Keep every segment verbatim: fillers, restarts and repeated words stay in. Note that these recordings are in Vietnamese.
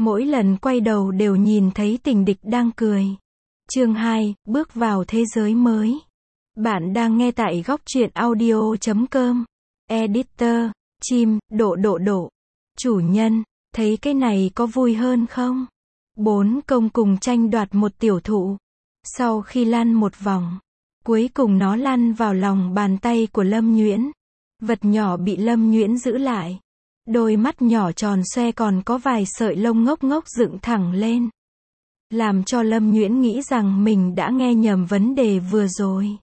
Mỗi lần quay đầu đều nhìn thấy tình địch đang cười. Chương hai, bước vào thế giới mới. Bạn đang nghe tại góc truyện audio chấm com. Editor, chim, độ độ độ. Chủ nhân, thấy cái này có vui hơn không? Bốn công cùng tranh đoạt một tiểu thụ. Sau khi lăn một vòng, cuối cùng nó lăn vào lòng bàn tay của Lâm Nhuyễn. Vật nhỏ bị Lâm Nhuyễn giữ lại. Đôi mắt nhỏ tròn xoe còn có vài sợi lông ngốc ngốc dựng thẳng lên. Làm cho Lâm Nhuyễn nghĩ rằng mình đã nghe nhầm vấn đề vừa rồi.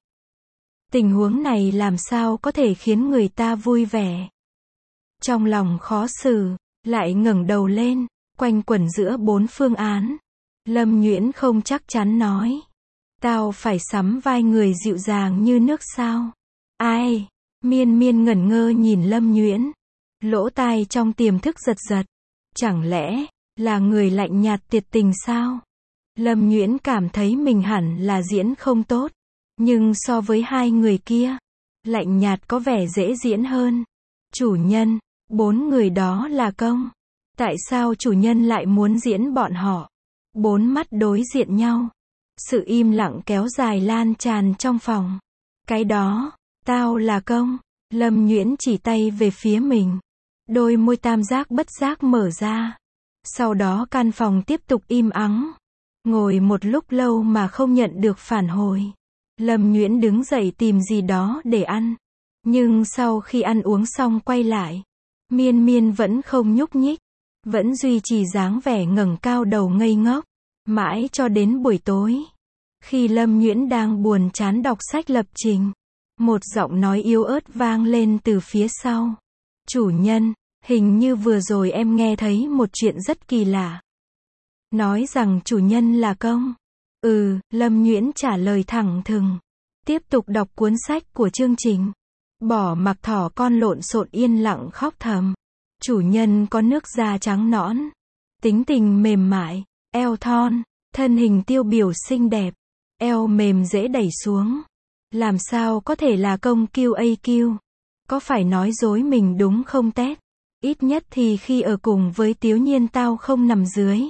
Tình huống này làm sao có thể khiến người ta vui vẻ. Trong lòng khó xử, lại ngẩng đầu lên, quanh quẩn giữa bốn phương án. Lâm Nhuyễn không chắc chắn nói. Tao phải sắm vai người dịu dàng như nước sao? Ai? Miên Miên ngẩn ngơ nhìn Lâm Nhuyễn. Lỗ tai trong tiềm thức giật giật. Chẳng lẽ, là người lạnh nhạt tuyệt tình sao? Lâm Nhuyễn cảm thấy mình hẳn là diễn không tốt. Nhưng so với hai người kia, lạnh nhạt có vẻ dễ diễn hơn. Chủ nhân, bốn người đó là công. Tại sao chủ nhân lại muốn diễn bọn họ? Bốn mắt đối diện nhau. Sự im lặng kéo dài lan tràn trong phòng. Cái đó, tao là công. Lâm Nhuyễn chỉ tay về phía mình. Đôi môi tam giác bất giác mở ra. Sau đó căn phòng tiếp tục im ắng. Ngồi một lúc lâu mà không nhận được phản hồi. Lâm Nhuyễn đứng dậy tìm gì đó để ăn. Nhưng sau khi ăn uống xong quay lại, Miên Miên vẫn không nhúc nhích. Vẫn duy trì dáng vẻ ngẩng cao đầu ngây ngốc. Mãi cho đến buổi tối. Khi Lâm Nhuyễn đang buồn chán đọc sách lập trình, một giọng nói yếu ớt vang lên từ phía sau. Chủ nhân, hình như vừa rồi em nghe thấy một chuyện rất kỳ lạ. Nói rằng chủ nhân là công. Ừ, Lâm Nhuyễn trả lời thẳng thừng. Tiếp tục đọc cuốn sách của chương trình. Bỏ mặc thỏ con lộn xộn yên lặng khóc thầm. Chủ nhân có nước da trắng nõn. Tính tình mềm mại, eo thon, thân hình tiêu biểu xinh đẹp. Eo mềm dễ đẩy xuống. Làm sao có thể là công kiu a kiu? Có phải nói dối mình đúng không Tét? Ít nhất thì khi ở cùng với Tiếu Nhiên tao không nằm dưới.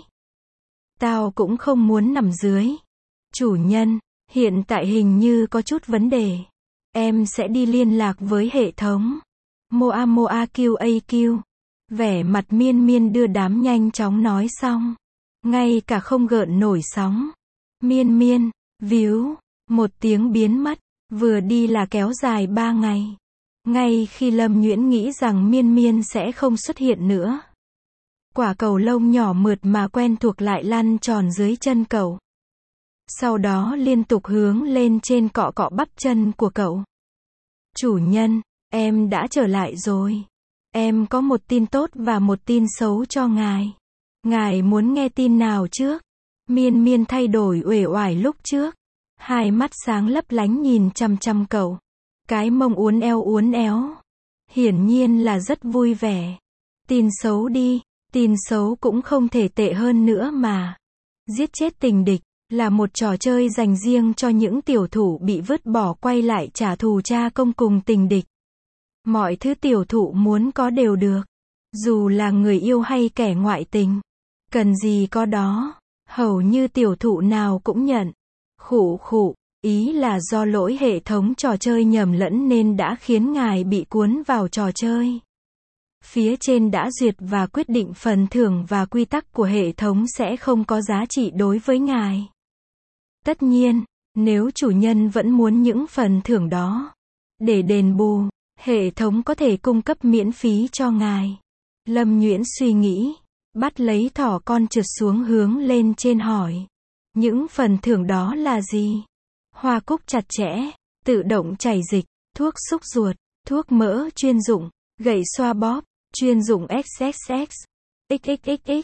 Tao cũng không muốn nằm dưới. Chủ nhân, hiện tại hình như có chút vấn đề. Em sẽ đi liên lạc với hệ thống. Moa Moa kiu a kiu. Vẻ mặt Miên Miên đưa đám nhanh chóng nói xong. Ngay cả không gợn nổi sóng. Miên Miên, víu, một tiếng biến mất. Vừa đi là kéo dài ba ngày. Ngay khi Lâm Nhuyễn nghĩ rằng Miên Miên sẽ không xuất hiện nữa. Quả cầu lông nhỏ mượt mà quen thuộc lại lăn tròn dưới chân cậu. Sau đó liên tục hướng lên trên cọ cọ bắp chân của cậu. Chủ nhân, em đã trở lại rồi. Em có một tin tốt và một tin xấu cho ngài. Ngài muốn nghe tin nào trước? Miên Miên thay đổi uể oải lúc trước. Hai mắt sáng lấp lánh nhìn chăm chăm cậu. Cái mông uốn éo uốn éo. Hiển nhiên là rất vui vẻ. Tin xấu đi. Tin xấu cũng không thể tệ hơn nữa mà. Giết chết tình địch là một trò chơi dành riêng cho những tiểu thủ bị vứt bỏ quay lại trả thù cha công cùng tình địch. Mọi thứ tiểu thủ muốn có đều được. Dù là người yêu hay kẻ ngoại tình. Cần gì có đó. Hầu như tiểu thủ nào cũng nhận. Khụ khụ, ý là do lỗi hệ thống trò chơi nhầm lẫn nên đã khiến ngài bị cuốn vào trò chơi. Phía trên đã duyệt và quyết định phần thưởng và quy tắc của hệ thống sẽ không có giá trị đối với ngài. Tất nhiên, nếu chủ nhân vẫn muốn những phần thưởng đó, để đền bù, hệ thống có thể cung cấp miễn phí cho ngài. Lâm Nhuyễn suy nghĩ, bắt lấy thỏ con trượt xuống hướng lên trên hỏi. Những phần thưởng đó là gì? Hoa cúc chặt chẽ, tự động chảy dịch, thuốc xúc ruột, thuốc mỡ chuyên dụng, gậy xoa bóp, chuyên dụng xx xx, xxxx,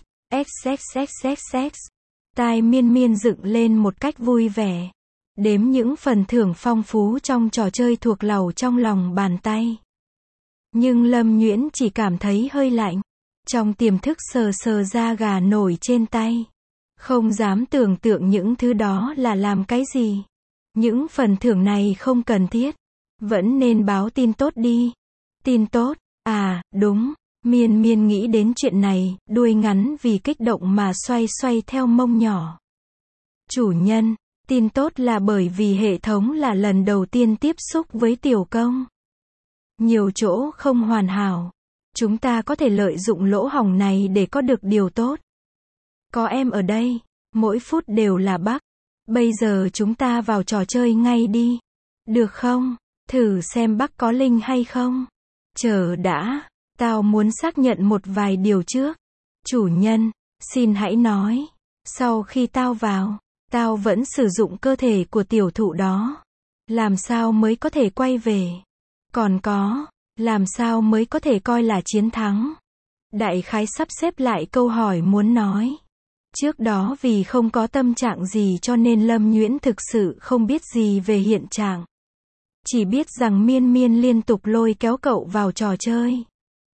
xxxxx. Tai Miên Miên dựng lên một cách vui vẻ. Đếm những phần thưởng phong phú trong trò chơi thuộc lầu trong lòng bàn tay. Nhưng Lâm Nhuyễn chỉ cảm thấy hơi lạnh. Trong tiềm thức sờ sờ da gà nổi trên tay. Không dám tưởng tượng những thứ đó là làm cái gì. Những phần thưởng này không cần thiết. Vẫn nên báo tin tốt đi. Tin tốt, à, đúng. Miên miên nghĩ đến chuyện này, đuôi ngắn vì kích động mà xoay xoay theo mông nhỏ. Chủ nhân, tin tốt là bởi vì hệ thống là lần đầu tiên tiếp xúc với tiểu công. Nhiều chỗ không hoàn hảo. Chúng ta có thể lợi dụng lỗ hổng này để có được điều tốt. Có em ở đây, mỗi phút đều là bug. Bây giờ chúng ta vào trò chơi ngay đi. Được không? Thử xem bug có linh hay không. Chờ đã, tao muốn xác nhận một vài điều trước. Chủ nhân, xin hãy nói. Sau khi tao vào, tao vẫn sử dụng cơ thể của tiểu thụ đó. Làm sao mới có thể quay về? Còn có, làm sao mới có thể coi là chiến thắng? Đại khái sắp xếp lại câu hỏi muốn nói. Trước đó vì không có tâm trạng gì cho nên Lâm Nhuyễn thực sự không biết gì về hiện trạng. Chỉ biết rằng Miên Miên liên tục lôi kéo cậu vào trò chơi.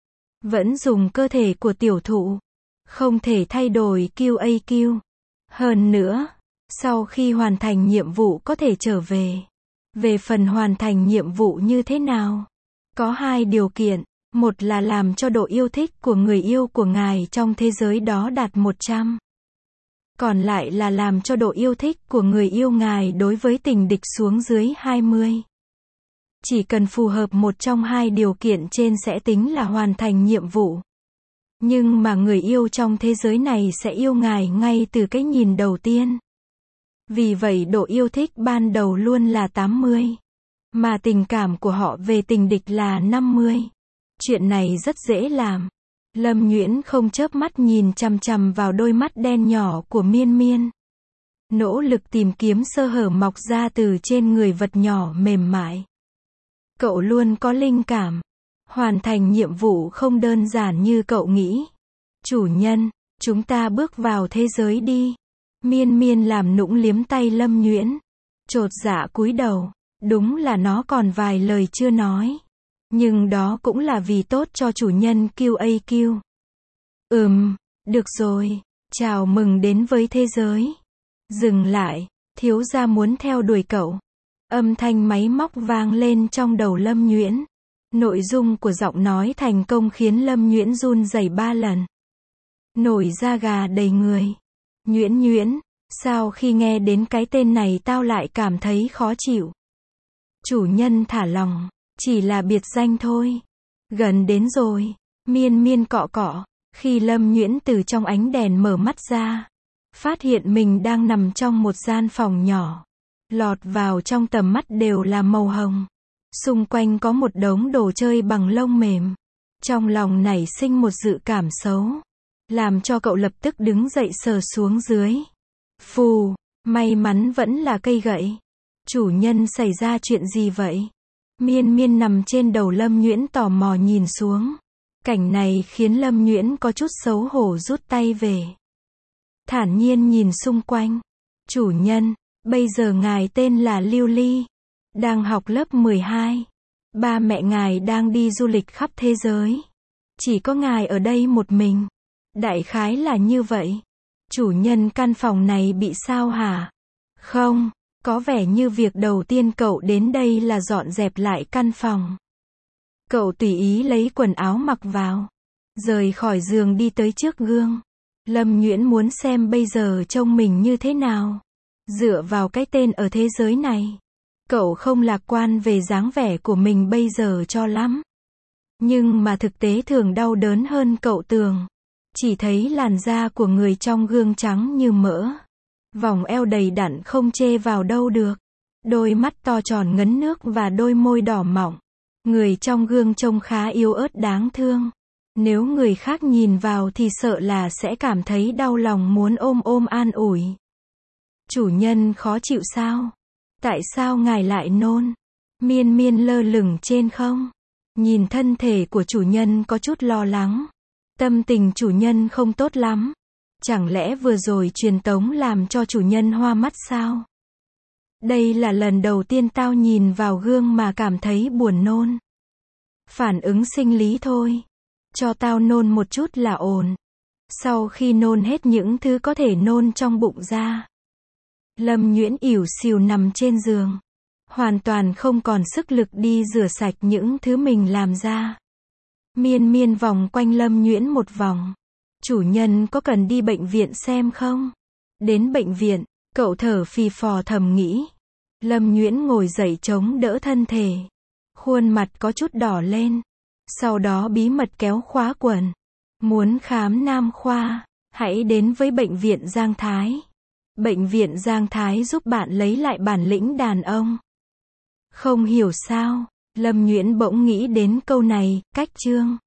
Vẫn dùng cơ thể của tiểu thụ. Không thể thay đổi Q A Q. Hơn nữa, sau khi hoàn thành nhiệm vụ có thể trở về. Về phần hoàn thành nhiệm vụ như thế nào? Có hai điều kiện. Một là làm cho độ yêu thích của người yêu của ngài trong thế giới đó đạt một trăm. Còn lại là làm cho độ yêu thích của người yêu ngài đối với tình địch xuống dưới hai mươi. Chỉ cần phù hợp một trong hai điều kiện trên sẽ tính là hoàn thành nhiệm vụ. Nhưng mà người yêu trong thế giới này sẽ yêu ngài ngay từ cái nhìn đầu tiên. Vì vậy độ yêu thích ban đầu luôn là tám mươi. Mà tình cảm của họ về tình địch là năm mươi. Chuyện này rất dễ làm. Lâm Nhuyễn không chớp mắt nhìn chằm chằm vào đôi mắt đen nhỏ của Miên Miên. Nỗ lực tìm kiếm sơ hở mọc ra từ trên người vật nhỏ mềm mại. Cậu luôn có linh cảm. Hoàn thành nhiệm vụ không đơn giản như cậu nghĩ. Chủ nhân, chúng ta bước vào thế giới đi. Miên Miên làm nũng liếm tay Lâm Nhuyễn. Chột dạ cúi đầu. Đúng là nó còn vài lời chưa nói. Nhưng đó cũng là vì tốt cho chủ nhân Q A Q. Ừm, được rồi. Chào mừng đến với thế giới. Dừng lại, thiếu gia muốn theo đuổi cậu. Âm thanh máy móc vang lên trong đầu Lâm Nhuyễn. Nội dung của giọng nói thành công khiến Lâm Nhuyễn run rẩy ba lần. Nổi da gà đầy người. Nhuyễn Nhuyễn, sao khi nghe đến cái tên này tao lại cảm thấy khó chịu? Chủ nhân thả lòng, chỉ là biệt danh thôi. Gần đến rồi. Miên Miên cọ cọ. Khi Lâm Nhuyễn từ trong ánh đèn mở mắt ra, phát hiện mình đang nằm trong một gian phòng nhỏ. Lọt vào trong tầm mắt đều là màu hồng. Xung quanh có một đống đồ chơi bằng lông mềm. Trong lòng nảy sinh một dự cảm xấu, làm cho cậu lập tức đứng dậy sờ xuống dưới. Phù, may mắn vẫn là cây gậy. Chủ nhân xảy ra chuyện gì vậy? Miên Miên nằm trên đầu Lâm Nhuyễn tò mò nhìn xuống. Cảnh này khiến Lâm Nhuyễn có chút xấu hổ rút tay về. Thản nhiên nhìn xung quanh. Chủ nhân, bây giờ ngài tên là Lưu Ly. Đang học lớp mười hai. Ba mẹ ngài đang đi du lịch khắp thế giới. Chỉ có ngài ở đây một mình. Đại khái là như vậy. Chủ nhân căn phòng này bị sao hả? Không, có vẻ như việc đầu tiên cậu đến đây là dọn dẹp lại căn phòng. Cậu tùy ý lấy quần áo mặc vào. Rời khỏi giường đi tới trước gương. Lâm Nhuyễn muốn xem bây giờ trông mình như thế nào. Dựa vào cái tên ở thế giới này, cậu không lạc quan về dáng vẻ của mình bây giờ cho lắm. Nhưng mà thực tế thường đau đớn hơn cậu tưởng. Chỉ thấy làn da của người trong gương trắng như mỡ. Vòng eo đầy đặn không chê vào đâu được. Đôi mắt to tròn ngấn nước và đôi môi đỏ mọng. Người trong gương trông khá yếu ớt đáng thương. Nếu người khác nhìn vào thì sợ là sẽ cảm thấy đau lòng muốn ôm ôm an ủi. Chủ nhân khó chịu sao? Tại sao ngài lại nôn? Miên Miên lơ lửng trên không. Nhìn thân thể của chủ nhân có chút lo lắng. Tâm tình chủ nhân không tốt lắm. Chẳng lẽ vừa rồi truyền tống làm cho chủ nhân hoa mắt sao? Đây là lần đầu tiên tao nhìn vào gương mà cảm thấy buồn nôn. Phản ứng sinh lý thôi. Cho tao nôn một chút là ổn. Sau khi nôn hết những thứ có thể nôn trong bụng ra, Lâm Nhuyễn ỉu xìu nằm trên giường. Hoàn toàn không còn sức lực đi rửa sạch những thứ mình làm ra. Miên miên vòng quanh Lâm Nhuyễn một vòng. Chủ nhân có cần đi bệnh viện xem không? Đến bệnh viện, cậu thở phì phò thầm nghĩ. Lâm Nhuyễn ngồi dậy chống đỡ thân thể. Khuôn mặt có chút đỏ lên. Sau đó bí mật kéo khóa quần. Muốn khám nam khoa, hãy đến với bệnh viện Giang Thái. Bệnh viện Giang Thái giúp bạn lấy lại bản lĩnh đàn ông. Không hiểu sao, Lâm Nhuyễn bỗng nghĩ đến câu này, cách chương.